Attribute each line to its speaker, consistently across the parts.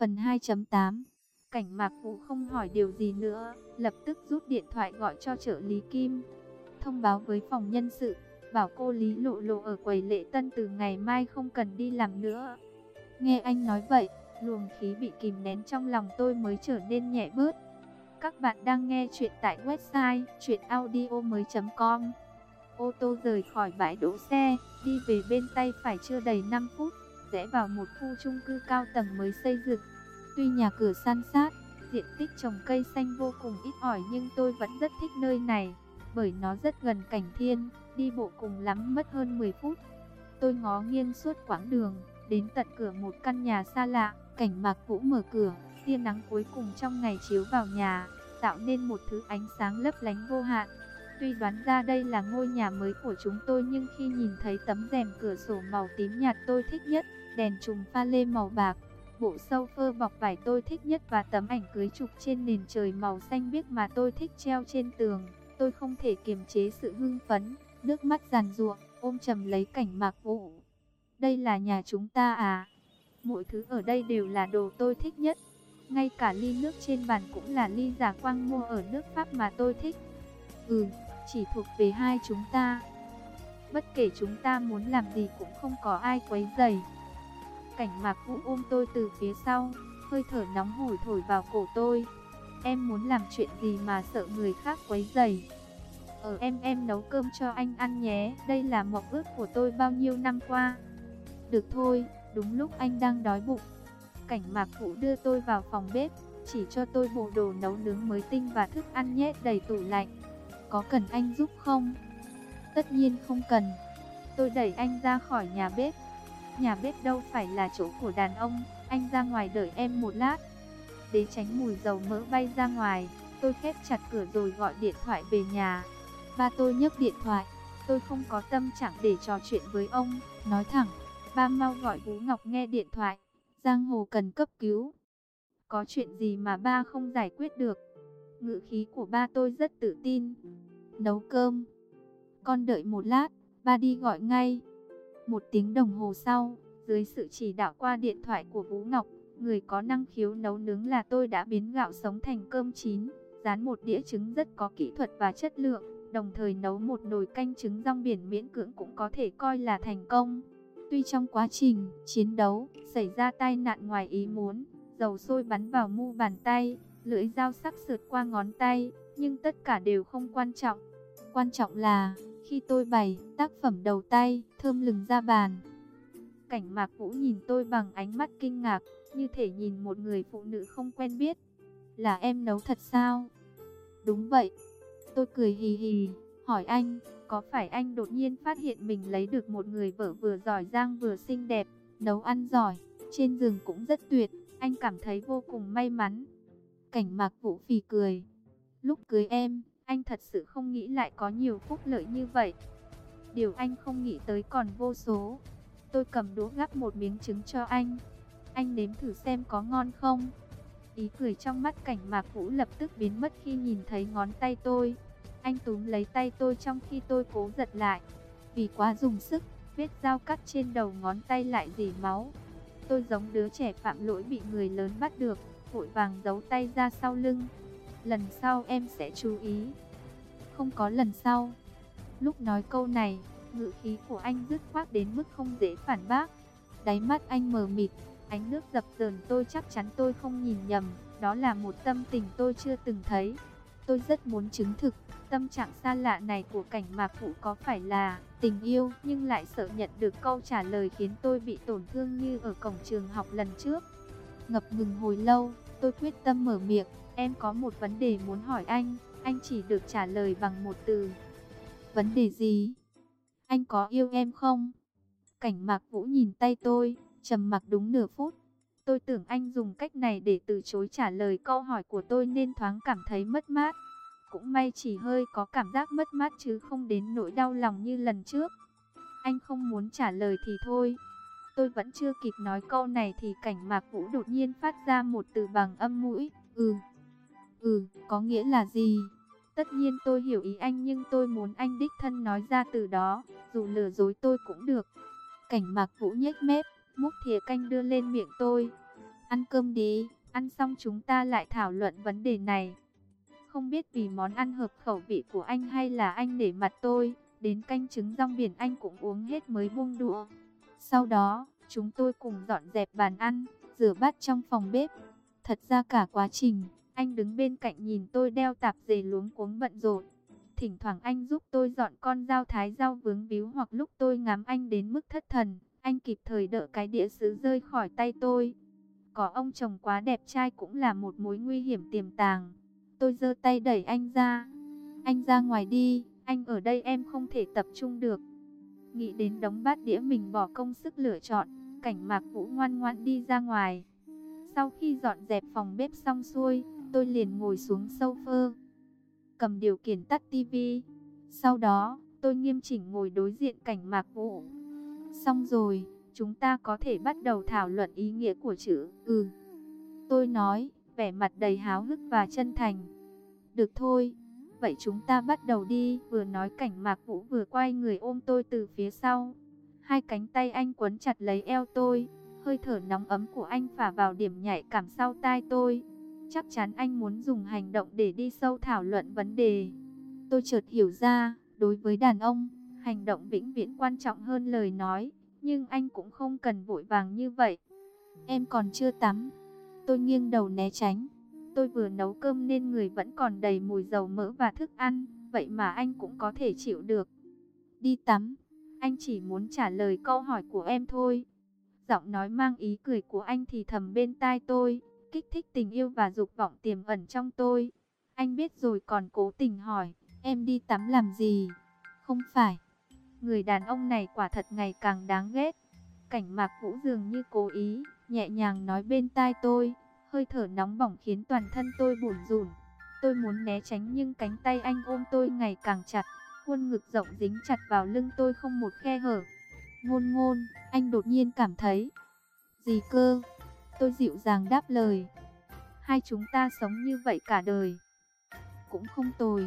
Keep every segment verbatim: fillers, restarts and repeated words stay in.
Speaker 1: Phần hai chấm tám. Cảnh Mạc Vũ không hỏi điều gì nữa, lập tức rút điện thoại gọi cho trợ lý Kim. Thông báo với phòng nhân sự, bảo cô Lý Lộ Lộ ở quầy lễ tân từ ngày mai không cần đi làm nữa. Nghe anh nói vậy, luồng khí bị kìm nén trong lòng tôi mới trở nên nhẹ bớt. Các bạn đang nghe chuyện tại website truyện audio mới chấm com. Ô tô rời khỏi bãi đỗ xe, đi về bên tay phải chưa đầy năm phút, rẽ vào một khu chung cư cao tầng mới xây dựng. Tuy nhà cửa san sát, diện tích trồng cây xanh vô cùng ít ỏi nhưng tôi vẫn rất thích nơi này, bởi nó rất gần cảnh thiên, đi bộ cùng lắm mất hơn mười phút. Tôi ngó nghiêng suốt quãng đường, đến tận cửa một căn nhà xa lạ. Cảnh Mạc Vũ mở cửa, tia nắng cuối cùng trong ngày chiếu vào nhà, tạo nên một thứ ánh sáng lấp lánh vô hạn. Tuy đoán ra đây là ngôi nhà mới của chúng tôi nhưng khi nhìn thấy tấm rèm cửa sổ màu tím nhạt tôi thích nhất, đèn chùm pha lê màu bạc, bộ sofa bọc vải tôi thích nhất và tấm ảnh cưới chụp trên nền trời màu xanh biếc mà tôi thích treo trên tường, tôi không thể kiềm chế sự hưng phấn, nước mắt giàn giụa, ôm chầm lấy Cảnh Mạc Vũ. Đây là nhà chúng ta à? Mọi thứ ở đây đều là đồ tôi thích nhất. Ngay cả ly nước trên bàn cũng là ly Giả Quang mua ở nước Pháp mà tôi thích. Ừ, chỉ thuộc về hai chúng ta. Bất kể chúng ta muốn làm gì cũng không có ai quấy rầy. Cảnh Mạc Vũ ôm tôi từ phía sau, hơi thở nóng hổi thổi vào cổ tôi. Em muốn làm chuyện gì mà sợ người khác quấy rầy? Ở em em nấu cơm cho anh ăn nhé. Đây là mộng ước của tôi bao nhiêu năm qua. Được thôi, đúng lúc anh đang đói bụng. Cảnh Mạc Vũ đưa tôi vào phòng bếp, chỉ cho tôi bộ đồ nấu nướng mới tinh và thức ăn nhét đầy tủ lạnh. Có cần anh giúp không? Tất nhiên không cần. Tôi đẩy anh ra khỏi nhà bếp. Nhà bếp đâu phải là chỗ của đàn ông, anh ra ngoài đợi em một lát. Để tránh mùi dầu mỡ bay ra ngoài, tôi khép chặt cửa rồi gọi điện thoại về nhà. Ba tôi nhấc điện thoại, tôi không có tâm trạng để trò chuyện với ông, nói thẳng, ba mau gọi Vũ Ngọc nghe điện thoại, giang hồ cần cấp cứu. Có chuyện gì mà ba không giải quyết được? Ngữ khí của ba tôi rất tự tin. Nấu cơm. Con đợi một lát, ba đi gọi ngay. Một tiếng đồng hồ sau, dưới sự chỉ đạo qua điện thoại của Vũ Ngọc, người có năng khiếu nấu nướng là tôi đã biến gạo sống thành cơm chín, rán một đĩa trứng rất có kỹ thuật và chất lượng, đồng thời nấu một nồi canh trứng rong biển miễn cưỡng cũng có thể coi là thành công. Tuy trong quá trình chiến đấu xảy ra tai nạn ngoài ý muốn, dầu sôi bắn vào mu bàn tay, lưỡi dao sắc sượt qua ngón tay, nhưng tất cả đều không quan trọng. Quan trọng là khi tôi bày tác phẩm đầu tay thơm lừng ra bàn. Cảnh Mạc Vũ nhìn tôi bằng ánh mắt kinh ngạc, như thể nhìn một người phụ nữ không quen biết. Là em nấu thật sao? Đúng vậy. Tôi cười hì hì, hỏi anh, có phải anh đột nhiên phát hiện mình lấy được một người vợ vừa giỏi giang vừa xinh đẹp, nấu ăn giỏi, trên giường cũng rất tuyệt, anh cảm thấy vô cùng may mắn. Cảnh Mạc Vũ phì cười. Lúc cưới em, anh thật sự không nghĩ lại có nhiều phúc lợi như vậy. Điều anh không nghĩ tới còn vô số. Tôi cầm đũa gắp một miếng trứng cho anh. Anh nếm thử xem có ngon không? Ý cười trong mắt Cảnh Mạc Vũ lập tức biến mất khi nhìn thấy ngón tay tôi. Anh túm lấy tay tôi trong khi tôi cố giật lại. Vì quá dùng sức, vết dao cắt trên đầu ngón tay lại rỉ máu. Tôi giống đứa trẻ phạm lỗi bị người lớn bắt được, vội vàng giấu tay ra sau lưng. Lần sau em sẽ chú ý. Không có lần sau. Lúc nói câu này, ngữ khí của anh dứt khoát đến mức không dễ phản bác. Đáy mắt anh mờ mịt, ánh nước dập dờn, tôi chắc chắn tôi không nhìn nhầm. Đó là một tâm tình tôi chưa từng thấy. Tôi rất muốn chứng thực, tâm trạng xa lạ này của Cảnh Mạc Vũ có phải là tình yêu, nhưng lại sợ nhận được câu trả lời khiến tôi bị tổn thương như ở cổng trường học lần trước. Ngập ngừng hồi lâu, tôi quyết tâm mở miệng. Em có một vấn đề muốn hỏi anh, anh chỉ được trả lời bằng một từ. Vấn đề gì? Anh có yêu em không? Cảnh Mạc Vũ nhìn tay tôi, trầm mặc đúng nửa phút. Tôi tưởng anh dùng cách này để từ chối trả lời câu hỏi của tôi nên thoáng cảm thấy mất mát. Cũng may chỉ hơi có cảm giác mất mát chứ không đến nỗi đau lòng như lần trước. Anh không muốn trả lời thì thôi. Tôi vẫn chưa kịp nói câu này thì Cảnh Mạc Vũ đột nhiên phát ra một từ bằng âm mũi. Ừ. Ừ, có nghĩa là gì? Tất nhiên tôi hiểu ý anh nhưng tôi muốn anh đích thân nói ra từ đó, dù lừa dối tôi cũng được. Cảnh Mạc Vũ nhếch mép, múc thìa canh đưa lên miệng tôi. Ăn cơm đi, ăn xong chúng ta lại thảo luận vấn đề này. Không biết vì món ăn hợp khẩu vị của anh hay là anh nể mặt tôi, đến canh trứng rong biển anh cũng uống hết mới buông đũa. Sau đó, chúng tôi cùng dọn dẹp bàn ăn, rửa bát trong phòng bếp. Thật ra cả quá trình, anh đứng bên cạnh nhìn tôi đeo tạp dề luống cuống bận rộn. Thỉnh thoảng anh giúp tôi dọn con dao thái rau vướng víu, hoặc lúc tôi ngắm anh đến mức thất thần, anh kịp thời đỡ cái đĩa sứ rơi khỏi tay tôi. Có ông chồng quá đẹp trai cũng là một mối nguy hiểm tiềm tàng. Tôi giơ tay đẩy anh ra. Anh ra ngoài đi, anh ở đây em không thể tập trung được. Nghĩ đến đống bát đĩa mình bỏ công sức lựa chọn, Cảnh Mạc Vũ ngoan ngoãn đi ra ngoài. Sau khi dọn dẹp phòng bếp xong xuôi, tôi liền ngồi xuống sofa, cầm điều khiển tắt tivi. Sau đó, tôi nghiêm chỉnh ngồi đối diện Cảnh Mạc Vũ. Xong rồi, chúng ta có thể bắt đầu thảo luận ý nghĩa của chữ ừ. Tôi nói, vẻ mặt đầy háo hức và chân thành. Được thôi, vậy chúng ta bắt đầu đi. Vừa nói Cảnh Mạc Vũ vừa quay người ôm tôi từ phía sau. Hai cánh tay anh quấn chặt lấy eo tôi, hơi thở nóng ấm của anh phả vào điểm nhạy cảm sau tai tôi. Chắc chắn anh muốn dùng hành động để đi sâu thảo luận vấn đề. Tôi chợt hiểu ra, đối với đàn ông, hành động vĩnh viễn quan trọng hơn lời nói. Nhưng anh cũng không cần vội vàng như vậy. Em còn chưa tắm. Tôi nghiêng đầu né tránh. Tôi vừa nấu cơm nên người vẫn còn đầy mùi dầu mỡ và thức ăn. Vậy mà anh cũng có thể chịu được. Đi tắm. Anh chỉ muốn trả lời câu hỏi của em thôi. Giọng nói mang ý cười của anh thì thầm bên tai tôi, kích thích tình yêu và dục vọng tiềm ẩn trong tôi. Anh biết rồi còn cố tình hỏi, em đi tắm làm gì? Không phải. Người đàn ông này quả thật ngày càng đáng ghét. Cảnh Mạc Vũ dường như cố ý, nhẹ nhàng nói bên tai tôi, hơi thở nóng bỏng khiến toàn thân tôi bủn rủn. Tôi muốn né tránh nhưng cánh tay anh ôm tôi ngày càng chặt, khuôn ngực rộng dính chặt vào lưng tôi không một khe hở. Ngôn ngôn, anh đột nhiên cảm thấy. Gì cơ? Tôi dịu dàng đáp lời. Hai chúng ta sống như vậy cả đời cũng không tồi.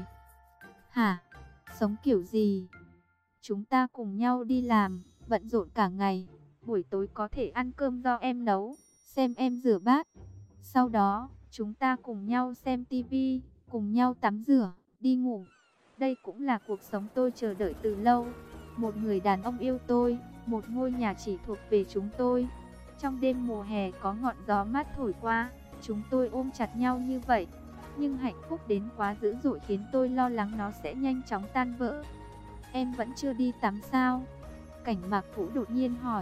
Speaker 1: Hả? Sống kiểu gì? Chúng ta cùng nhau đi làm, bận rộn cả ngày. Buổi tối có thể ăn cơm do em nấu, xem em rửa bát. Sau đó, chúng ta cùng nhau xem tivi, cùng nhau tắm rửa, đi ngủ. Đây cũng là cuộc sống tôi chờ đợi từ lâu. Một người đàn ông yêu tôi, một ngôi nhà chỉ thuộc về chúng tôi. Trong đêm mùa hè có ngọn gió mát thổi qua, chúng tôi ôm chặt nhau như vậy. Nhưng hạnh phúc đến quá dữ dội khiến tôi lo lắng nó sẽ nhanh chóng tan vỡ. Em vẫn chưa đi tắm sao? Cảnh Mạc Vũ đột nhiên hỏi.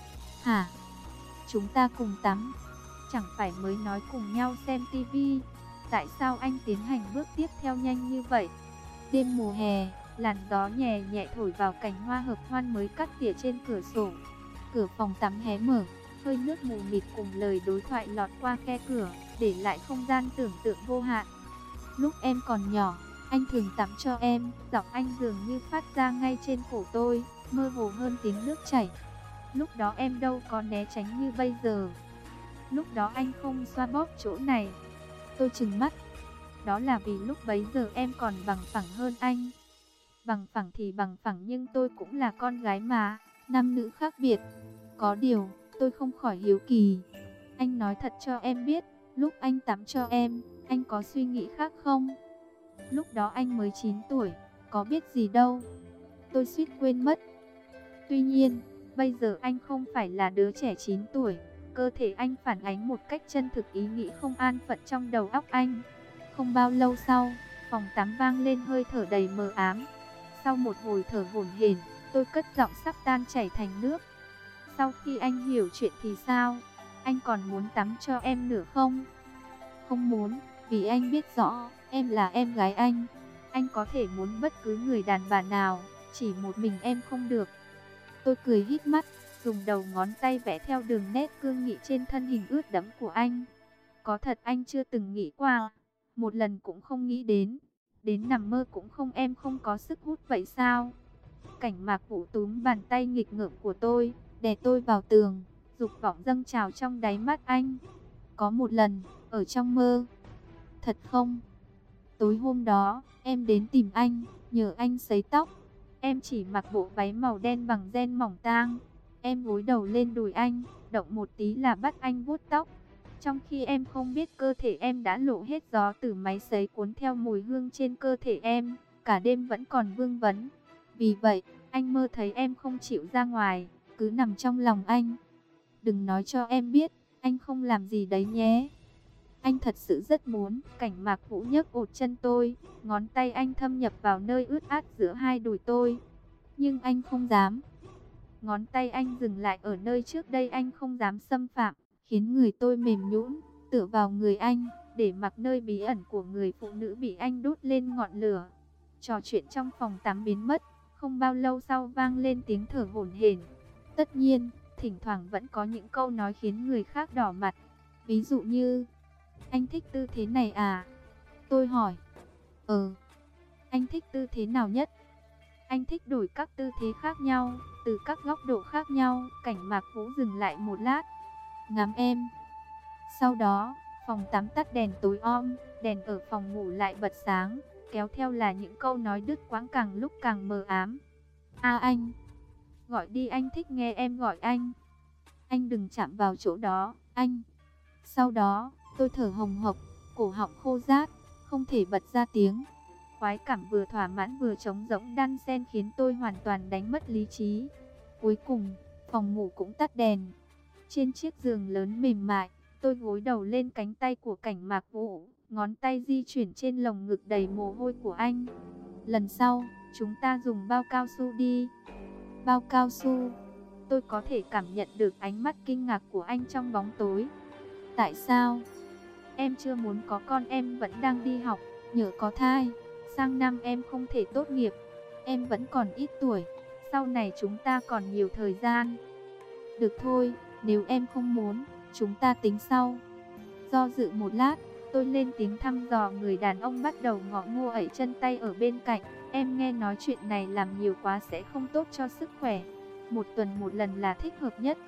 Speaker 1: Hả? Chúng ta cùng tắm. Chẳng phải mới nói cùng nhau xem tivi. Tại sao anh tiến hành bước tiếp theo nhanh như vậy? Đêm mùa hè, làn gió nhẹ nhẹ thổi vào cành hoa hợp hoan mới cắt tỉa trên cửa sổ. Cửa phòng tắm hé mở, hơi nước mù mịt cùng lời đối thoại lọt qua khe cửa, để lại không gian tưởng tượng vô hạn. Lúc em còn nhỏ, anh thường tắm cho em, giọng anh dường như phát ra ngay trên cổ tôi, mơ hồ hơn tiếng nước chảy. Lúc đó em đâu có né tránh như bây giờ. Lúc đó anh không xoa bóp chỗ này. Tôi trừng mắt. Đó là vì lúc bấy giờ em còn bằng phẳng hơn anh. Bằng phẳng thì bằng phẳng nhưng tôi cũng là con gái mà, nam nữ khác biệt. Có điều, tôi không khỏi hiếu kỳ. Anh nói thật cho em biết, lúc anh tắm cho em, anh có suy nghĩ khác không? Lúc đó anh mới chín tuổi, có biết gì đâu. Tôi suýt quên mất. Tuy nhiên, bây giờ anh không phải là đứa trẻ chín tuổi. Cơ thể anh phản ánh một cách chân thực ý nghĩ không an phận trong đầu óc anh. Không bao lâu sau, phòng tắm vang lên hơi thở đầy mờ ám. Sau một hồi thở hổn hển, tôi cất giọng sắp tan chảy thành nước. Sau khi anh hiểu chuyện thì sao? Anh còn muốn tắm cho em nữa không? Không muốn, vì anh biết rõ, em là em gái anh. Anh có thể muốn bất cứ người đàn bà nào, chỉ một mình em không được. Tôi cười hít mắt, dùng đầu ngón tay vẽ theo đường nét cương nghị trên thân hình ướt đẫm của anh. Có thật anh chưa từng nghĩ qua, một lần cũng không nghĩ đến. Đến nằm mơ cũng không, em không có sức hút vậy sao? Cảnh Mạc Vũ túm bàn tay nghịch ngợm của tôi, đè tôi vào tường, dục vọng dâng trào trong đáy mắt anh. Có một lần, ở trong mơ. Thật không? Tối hôm đó, em đến tìm anh, nhờ anh sấy tóc. Em chỉ mặc bộ váy màu đen bằng ren mỏng tang. Em gối đầu lên đùi anh, động một tí là bắt anh vuốt tóc. Trong khi em không biết cơ thể em đã lộ hết gió từ máy sấy cuốn theo mùi hương trên cơ thể em, cả đêm vẫn còn vương vấn. Vì vậy, anh mơ thấy em không chịu ra ngoài, cứ nằm trong lòng anh. Đừng nói cho em biết, anh không làm gì đấy nhé. Anh thật sự rất muốn. Cảnh Mạc Vũ nhấc ột chân tôi, ngón tay anh thâm nhập vào nơi ướt át giữa hai đùi tôi. Nhưng anh không dám. Ngón tay anh dừng lại ở nơi trước đây anh không dám xâm phạm, khiến người tôi mềm nhũn, tựa vào người anh, để mặc nơi bí ẩn của người phụ nữ bị anh đốt lên ngọn lửa. Trò chuyện trong phòng tắm biến mất, không bao lâu sau vang lên tiếng thở hổn hển. Tất nhiên, thỉnh thoảng vẫn có những câu nói khiến người khác đỏ mặt. Ví dụ như, anh thích tư thế này à? Tôi hỏi. Ờ. Anh thích tư thế nào nhất? Anh thích đổi các tư thế khác nhau, từ các góc độ khác nhau. Cảnh Mạc Vũ dừng lại một lát, ngắm em. Sau đó, phòng tắm tắt đèn tối om, đèn ở phòng ngủ lại bật sáng, kéo theo là những câu nói đứt quãng càng lúc càng mờ ám. A anh, gọi đi, anh thích nghe em gọi anh. Anh đừng chạm vào chỗ đó, anh. Sau đó, tôi thở hồng hộc, cổ họng khô rát, không thể bật ra tiếng. Khoái cảm vừa thỏa mãn vừa trống rỗng đan xen khiến tôi hoàn toàn đánh mất lý trí. Cuối cùng, phòng ngủ cũng tắt đèn. Trên chiếc giường lớn mềm mại, tôi gối đầu lên cánh tay của Cảnh Mạc Vũ, ngón tay di chuyển trên lồng ngực đầy mồ hôi của anh. Lần sau, chúng ta dùng bao cao su đi. Bao cao su? Tôi có thể cảm nhận được ánh mắt kinh ngạc của anh trong bóng tối. Tại sao? Em chưa muốn có con, em vẫn đang đi học, nhỡ có thai. Sang năm em không thể tốt nghiệp, em vẫn còn ít tuổi, sau này chúng ta còn nhiều thời gian. Được thôi, nếu em không muốn, chúng ta tính sau. Do dự một lát, tôi lên tiếng thăm dò. Người đàn ông bắt đầu ngọ ngô ẩy chân tay ở bên cạnh. Em nghe nói chuyện này làm nhiều quá sẽ không tốt cho sức khỏe. Một tuần một lần là thích hợp nhất.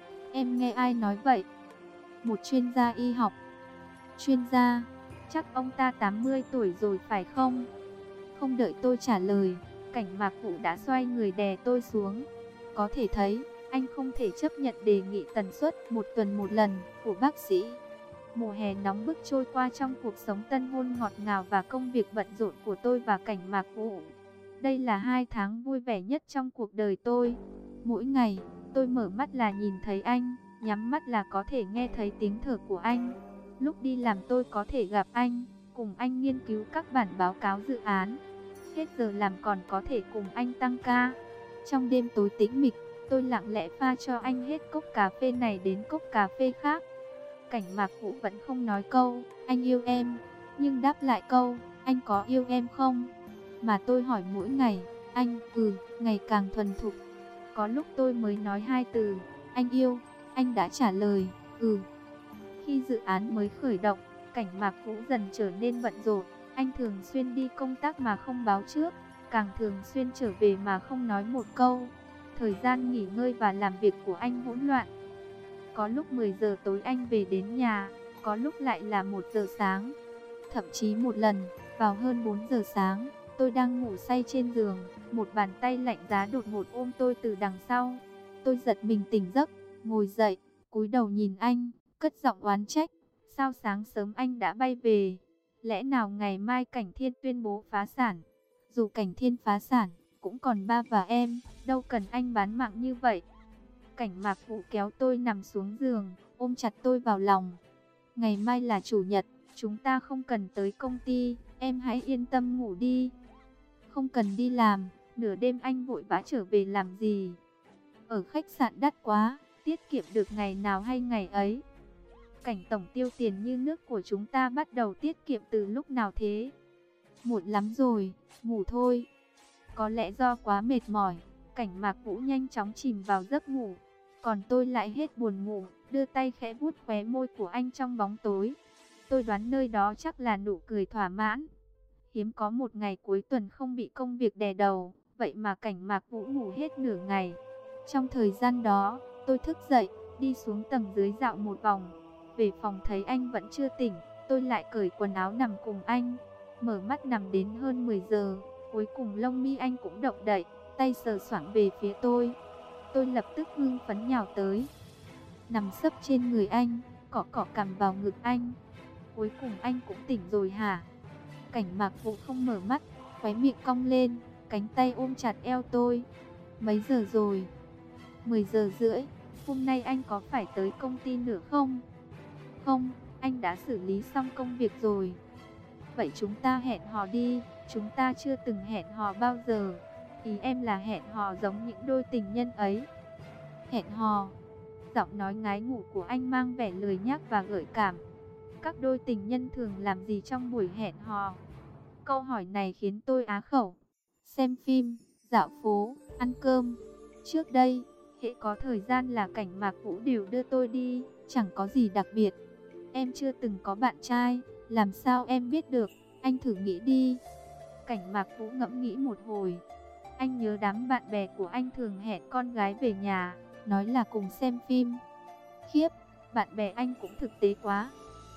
Speaker 1: Em nghe ai nói vậy? Một chuyên gia y học. Chuyên gia? Chắc ông ta tám mươi tuổi rồi phải không? Không đợi tôi trả lời, Cảnh Mạc Vũ đã xoay người đè tôi xuống. Có thể thấy, anh không thể chấp nhận đề nghị tần suất một tuần một lần của bác sĩ. Mùa hè nóng bức trôi qua trong cuộc sống tân hôn ngọt ngào và công việc bận rộn của tôi và Cảnh Mạc Vũ. Đây là hai tháng vui vẻ nhất trong cuộc đời tôi. Mỗi ngày, tôi mở mắt là nhìn thấy anh, nhắm mắt là có thể nghe thấy tiếng thở của anh. Lúc đi làm tôi có thể gặp anh, cùng anh nghiên cứu các bản báo cáo dự án. Hết giờ làm còn có thể cùng anh tăng ca. Trong đêm tối tĩnh mịch, tôi lặng lẽ pha cho anh hết cốc cà phê này đến cốc cà phê khác. Cảnh Mạc Vũ vẫn không nói câu anh yêu em, nhưng đáp lại câu anh có yêu em không? Mà tôi hỏi mỗi ngày, anh ừ, ngày càng thuần thục. Có lúc tôi mới nói hai từ anh yêu, anh đã trả lời ừ. Khi dự án mới khởi động, Cảnh Mạc Vũ dần trở nên bận rộn. Anh thường xuyên đi công tác mà không báo trước, càng thường xuyên trở về mà không nói một câu. Thời gian nghỉ ngơi và làm việc của anh hỗn loạn. Có lúc mười giờ tối anh về đến nhà, có lúc lại là một giờ sáng. Thậm chí một lần, vào hơn bốn giờ sáng, tôi đang ngủ say trên giường, một bàn tay lạnh giá đột ngột ôm tôi từ đằng sau. Tôi giật mình tỉnh giấc, ngồi dậy, cúi đầu nhìn anh, cất giọng oán trách. Sao sáng sớm anh đã bay về? Lẽ nào ngày mai Cảnh Thiên tuyên bố phá sản? Dù Cảnh Thiên phá sản, cũng còn ba và em, đâu cần anh bán mạng như vậy. Cảnh Mạc Vũ kéo tôi nằm xuống giường, ôm chặt tôi vào lòng. Ngày mai là chủ nhật, chúng ta không cần tới công ty, em hãy yên tâm ngủ đi. Không cần đi làm, nửa đêm anh vội vã trở về làm gì? Ở khách sạn đắt quá, tiết kiệm được ngày nào hay ngày ấy. Cảnh tổng tiêu tiền như nước của chúng ta bắt đầu tiết kiệm từ lúc nào thế? Muộn lắm rồi, ngủ thôi. Có lẽ do quá mệt mỏi, Cảnh Mạc Vũ nhanh chóng chìm vào giấc ngủ. Còn tôi lại hết buồn ngủ, đưa tay khẽ vuốt khóe môi của anh trong bóng tối. Tôi đoán nơi đó chắc là nụ cười thỏa mãn. Hiếm có một ngày cuối tuần không bị công việc đè đầu, vậy mà Cảnh Mạc Vũ ngủ hết nửa ngày. Trong thời gian đó, tôi thức dậy, đi xuống tầng dưới dạo một vòng. Về phòng thấy anh vẫn chưa tỉnh, tôi lại cởi quần áo nằm cùng anh. Mở mắt nằm đến hơn mười giờ, cuối cùng lông mi anh cũng động đậy, tay sờ soạng về phía tôi. Tôi lập tức hưng phấn nhào tới, nằm sấp trên người anh, cọ cọ cằm vào ngực anh. Cuối cùng anh cũng tỉnh rồi hả? Cảnh Mạc Vũ không mở mắt, khóe miệng cong lên, cánh tay ôm chặt eo tôi. Mấy giờ rồi? mười giờ rưỡi. Hôm nay anh có phải tới công ty nữa không? Không, anh đã xử lý xong công việc rồi. Vậy chúng ta hẹn hò đi, chúng ta chưa từng hẹn hò bao giờ. Ý em là hẹn hò giống những đôi tình nhân ấy. Hẹn hò. Giọng nói ngái ngủ của anh mang vẻ lười nhác và gợi cảm. Các đôi tình nhân thường làm gì trong buổi hẹn hò? Câu hỏi này khiến tôi á khẩu. Xem phim, dạo phố, ăn cơm. Trước đây, hễ có thời gian là Cảnh Mạc Vũ đều đưa tôi đi, chẳng có gì đặc biệt. Em chưa từng có bạn trai, làm sao em biết được, anh thử nghĩ đi. Cảnh Mạc Vũ ngẫm nghĩ một hồi. Anh nhớ đám bạn bè của anh thường hẹn con gái về nhà, nói là cùng xem phim. Khiếp, bạn bè anh cũng thực tế quá.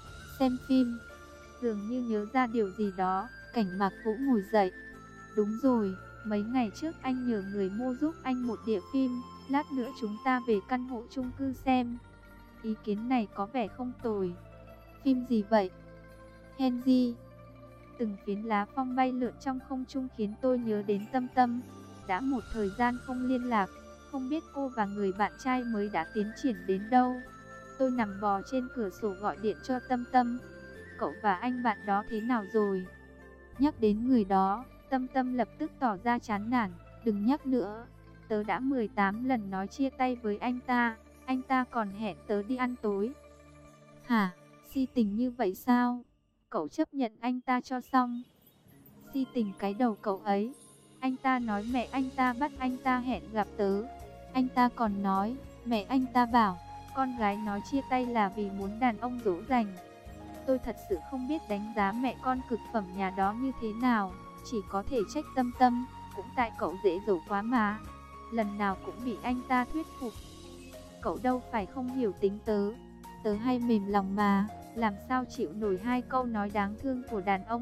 Speaker 1: Xem phim. Dường như nhớ ra điều gì đó, Cảnh Mạc Vũ ngồi dậy. Đúng rồi, mấy ngày trước anh nhờ người mua giúp anh một đĩa phim, lát nữa chúng ta về căn hộ chung cư xem. Ý kiến này có vẻ không tồi. Phim gì vậy? Henry. Từng phiến lá phong bay lượn trong không trung khiến tôi nhớ đến Tâm Tâm. Đã một thời gian không liên lạc, không biết cô và người bạn trai mới đã tiến triển đến đâu. Tôi nằm bò trên cửa sổ gọi điện cho Tâm Tâm. Cậu và anh bạn đó thế nào rồi? Nhắc đến người đó, Tâm Tâm lập tức tỏ ra chán nản. Đừng nhắc nữa, tớ đã mười tám lần nói chia tay với anh ta, anh ta còn hẹn tớ đi ăn tối. Hả, si tình như vậy sao? Cậu chấp nhận anh ta cho xong. Si tình cái đầu cậu ấy. Anh ta nói mẹ anh ta bắt anh ta hẹn gặp tớ. Anh ta còn nói, mẹ anh ta bảo, con gái nói chia tay là vì muốn đàn ông dỗ dành. Tôi thật sự không biết đánh giá mẹ con cực phẩm nhà đó như thế nào, chỉ có thể trách Tâm Tâm, cũng tại cậu dễ dỗ quá mà. Lần nào cũng bị anh ta thuyết phục. Cậu đâu phải không hiểu tính tớ, tớ hay mềm lòng mà, làm sao chịu nổi hai câu nói đáng thương của đàn ông.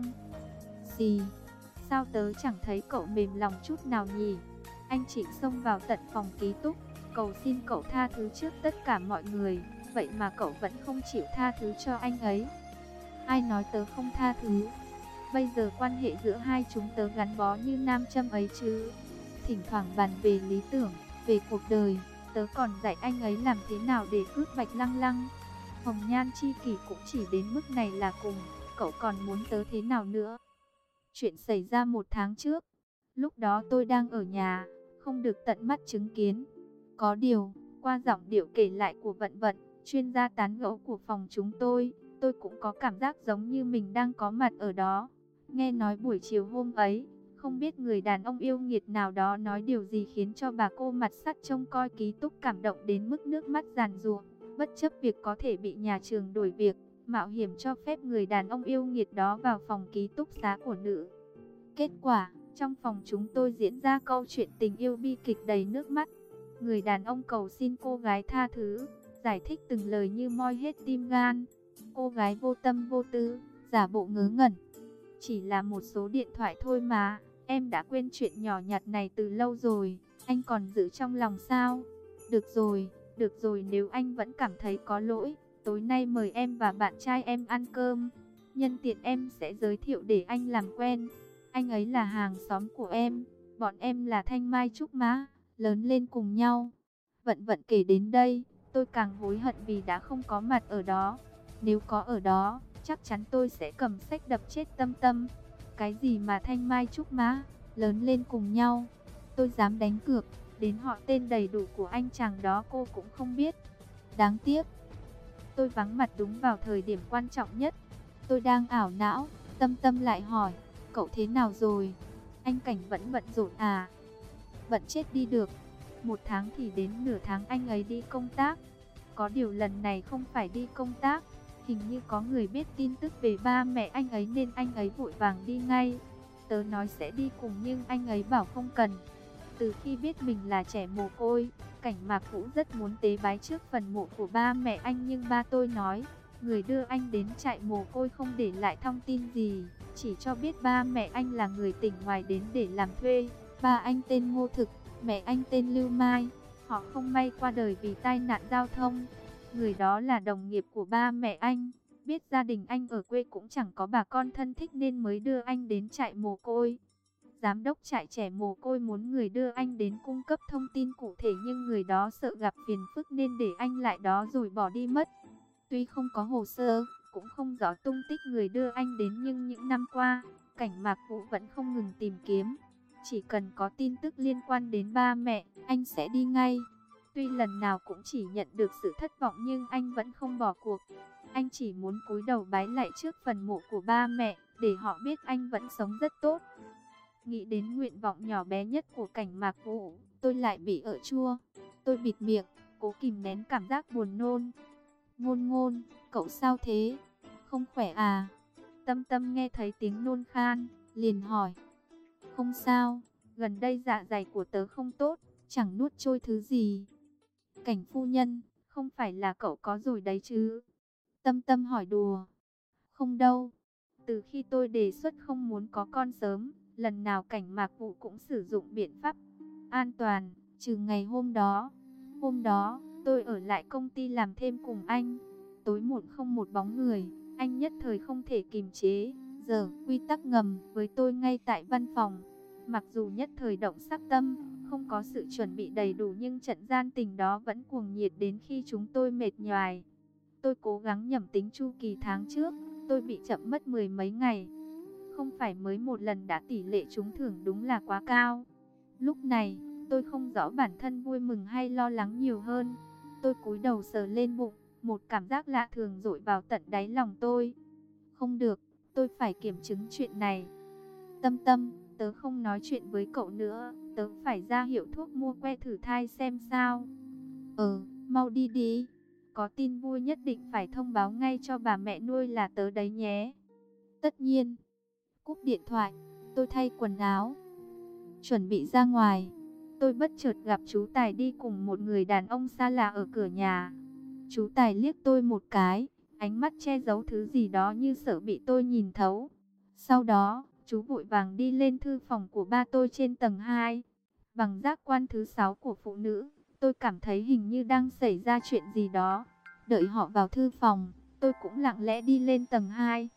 Speaker 1: Gì? Sao tớ chẳng thấy cậu mềm lòng chút nào nhỉ? Anh Trịnh xông vào tận phòng ký túc, cầu xin cậu tha thứ trước tất cả mọi người, vậy mà cậu vẫn không chịu tha thứ cho anh ấy. Ai nói tớ không tha thứ? Bây giờ quan hệ giữa hai chúng tớ gắn bó như nam châm ấy chứ. Thỉnh thoảng bàn về lý tưởng, về cuộc đời, tớ còn dạy anh ấy làm thế nào để cướp Bạch Lăng Lăng. Hồng nhan chi kỷ cũng chỉ đến mức này là cùng, cậu còn muốn tớ thế nào nữa? Chuyện xảy ra một tháng trước, lúc đó tôi đang ở nhà, không được tận mắt chứng kiến. Có điều, qua giọng điệu kể lại của Vận Vận, chuyên gia tán gẫu của phòng chúng tôi, tôi cũng có cảm giác giống như mình đang có mặt ở đó. Nghe nói buổi chiều hôm ấy, không biết người đàn ông yêu nghiệt nào đó nói điều gì khiến cho bà cô mặt sắt trông coi ký túc cảm động đến mức nước mắt giàn giụa. Bất chấp việc có thể bị nhà trường đuổi việc, mạo hiểm cho phép người đàn ông yêu nghiệt đó vào phòng ký túc xá của nữ. Kết quả, trong phòng chúng tôi diễn ra câu chuyện tình yêu bi kịch đầy nước mắt. Người đàn ông cầu xin cô gái tha thứ, giải thích từng lời như moi hết tim gan. Cô gái vô tâm vô tư, giả bộ ngớ ngẩn. Chỉ là một số điện thoại thôi mà, em đã quên chuyện nhỏ nhặt này từ lâu rồi, anh còn giữ trong lòng sao? Được rồi, được rồi, nếu anh vẫn cảm thấy có lỗi, tối nay mời em và bạn trai em ăn cơm. Nhân tiện em sẽ giới thiệu để anh làm quen. Anh ấy là hàng xóm của em, bọn em là Thanh Mai Trúc Mã, lớn lên cùng nhau. Vận Vận kể đến đây, tôi càng hối hận vì đã không có mặt ở đó. Nếu có ở đó, chắc chắn tôi sẽ cầm sách đập chết Tâm Tâm. Cái gì mà Thanh Mai Trúc Mã, lớn lên cùng nhau? Tôi dám đánh cược, đến họ tên đầy đủ của anh chàng đó cô cũng không biết. Đáng tiếc, tôi vắng mặt đúng vào thời điểm quan trọng nhất. Tôi đang ảo não, Tâm Tâm lại hỏi, cậu thế nào rồi? Anh Cảnh vẫn bận rộn à? Bận chết đi được. Một tháng thì đến nửa tháng anh ấy đi công tác. Có điều lần này không phải đi công tác. Hình như có người biết tin tức về ba mẹ anh ấy nên anh ấy vội vàng đi ngay. Tớ nói sẽ đi cùng nhưng anh ấy bảo không cần. Từ khi biết mình là trẻ mồ côi, Cảnh Mạc Vũ rất muốn tế bái trước phần mộ của ba mẹ anh, nhưng ba tôi nói, người đưa anh đến trại mồ côi không để lại thông tin gì, chỉ cho biết ba mẹ anh là người tỉnh ngoài đến để làm thuê. Ba anh tên Ngô Thực, mẹ anh tên Lưu Mai, họ không may qua đời vì tai nạn giao thông. Người đó là đồng nghiệp của ba mẹ anh. Biết gia đình anh ở quê cũng chẳng có bà con thân thích nên mới đưa anh đến trại mồ côi. Giám đốc trại trẻ mồ côi muốn người đưa anh đến cung cấp thông tin cụ thể, nhưng người đó sợ gặp phiền phức nên để anh lại đó rồi bỏ đi mất. Tuy không có hồ sơ, cũng không rõ tung tích người đưa anh đến, nhưng những năm qua, Cảnh Mạc Vũ vẫn không ngừng tìm kiếm. Chỉ cần có tin tức liên quan đến ba mẹ, anh sẽ đi ngay. Tuy lần nào cũng chỉ nhận được sự thất vọng nhưng anh vẫn không bỏ cuộc. Anh chỉ muốn cúi đầu bái lạy trước phần mộ của ba mẹ, để họ biết anh vẫn sống rất tốt. Nghĩ đến nguyện vọng nhỏ bé nhất của Cảnh Mạc Vũ, tôi lại bị ợ chua. Tôi bịt miệng, cố kìm nén cảm giác buồn nôn. Ngôn Ngôn, cậu sao thế? Không khỏe à? Tâm Tâm nghe thấy tiếng nôn khan, liền hỏi. Không sao, gần đây dạ dày của tớ không tốt, chẳng nuốt trôi thứ gì. Cảnh phu nhân, không phải là cậu có rồi đấy chứ? Tâm Tâm hỏi đùa. Không đâu, từ khi tôi đề xuất không muốn có con sớm, lần nào Cảnh Mạc Vũ cũng sử dụng biện pháp an toàn, trừ ngày hôm đó. Hôm đó, tôi ở lại công ty làm thêm cùng anh. Tối muộn không một bóng người, anh nhất thời không thể kiềm chế. Giờ, quy tắc ngầm với tôi ngay tại văn phòng. Mặc dù nhất thời động sắc tâm, không có sự chuẩn bị đầy đủ, nhưng trận gian tình đó vẫn cuồng nhiệt đến khi chúng tôi mệt nhoài. Tôi cố gắng nhẩm tính chu kỳ tháng trước, tôi bị chậm mất mười mấy ngày. Không phải mới một lần đã tỷ lệ trúng thưởng đúng là quá cao. Lúc này, tôi không rõ bản thân vui mừng hay lo lắng nhiều hơn. Tôi cúi đầu sờ lên bụng, một cảm giác lạ thường dội vào tận đáy lòng tôi. Không được, tôi phải kiểm chứng chuyện này. Tâm Tâm, tớ không nói chuyện với cậu nữa, tớ phải ra hiệu thuốc mua que thử thai xem sao. Ờ, mau đi đi. Có tin vui nhất định phải thông báo ngay cho bà mẹ nuôi là tớ đấy nhé. Tất nhiên. Cúp điện thoại, tôi thay quần áo, chuẩn bị ra ngoài. Tôi bất chợt gặp chú Tài đi cùng một người đàn ông xa lạ ở cửa nhà. Chú Tài liếc tôi một cái, ánh mắt che giấu thứ gì đó như sợ bị tôi nhìn thấu. Sau đó, chú vội vàng đi lên thư phòng của ba tôi trên tầng hai. Bằng giác quan thứ sáu của phụ nữ, tôi cảm thấy hình như đang xảy ra chuyện gì đó. Đợi họ vào thư phòng, tôi cũng lặng lẽ đi lên tầng hai.